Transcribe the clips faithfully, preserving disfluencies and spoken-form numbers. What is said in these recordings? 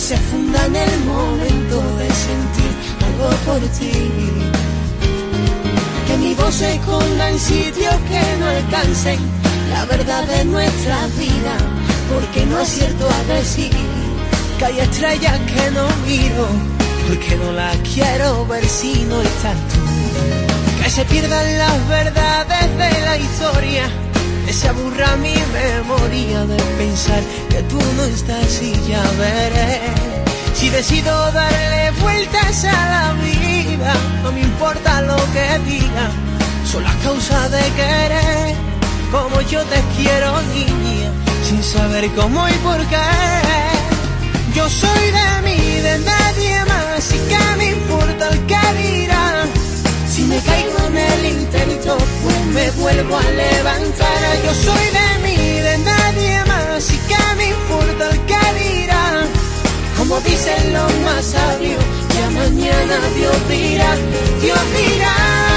se funda en el momento de sentir algo por ti. Que mi voz se esconda en sitios que no alcancen la verdad de nuestra vida, porque no acierto a decir que hay estrellas que no miro, porque no las quiero ver si no estás tú. Que se pierdan las verdades de la historia, que se aburra mi memoria de pensar que tú no estás y ya veré. Si decido darle vueltas a la vida, no me importa lo que digan, son las causas de querer, como yo te quiero, niña, sin saber cómo y por qué. Yo soy de mí, de nadie más, y que me importa el que dirán. Si me caigo en el intento, pues me vuelvo a levantar. Yo soy de mí, de nadie más, y que me importa el que dirán. Como dicen los más sabios, ya mañana Dios dirá, Dios dirá.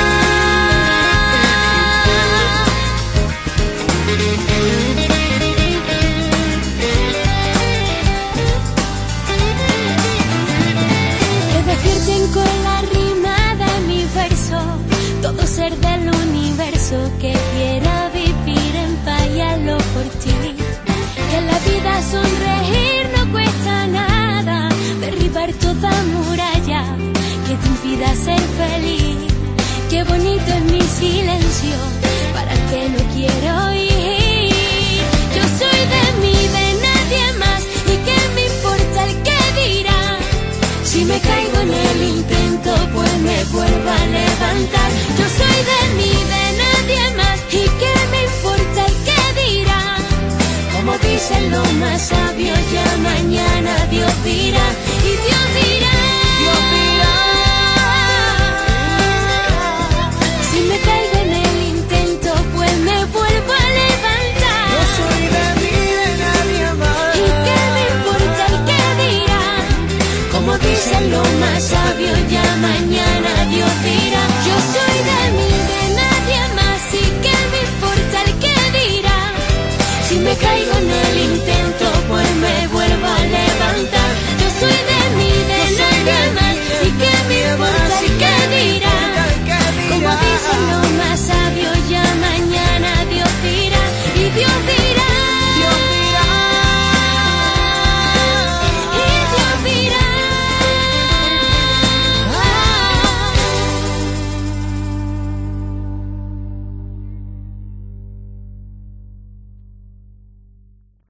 Que despierten con la rima de mi verso todo ser del universo que quiera vivir en paz y hazlo por ti. Que en la vida sonreír no cuesta nada, derribar toda muralla que te impida ser feliz. Qué bonito es mi silencio para el que no quiero oír. Yo soy de mí, de nadie más, y que me importa el que dirá. Si me caigo en el intento, pues me vuelvo a levantar. Yo soy de mí, de nadie más, y que me importa el que dirá. Como dicen los más sabios, ya mañana Dios dirá, y Dios dirá, Dios dirá. Si me caigo en el intento, pues me vuelvo a levantar. Yo soy de mí, de nadie más, y que me importa el que dirá. Como dicen los más sabios, ya mañana Dios dirá. Yo soy de mí, de nadie más, y que me importa el que dirá. Si me caigo en el intento, pues me vuelvo a levantar. Yo soy de mí, de nadie más, y que me importa el que dirá. Como dicen los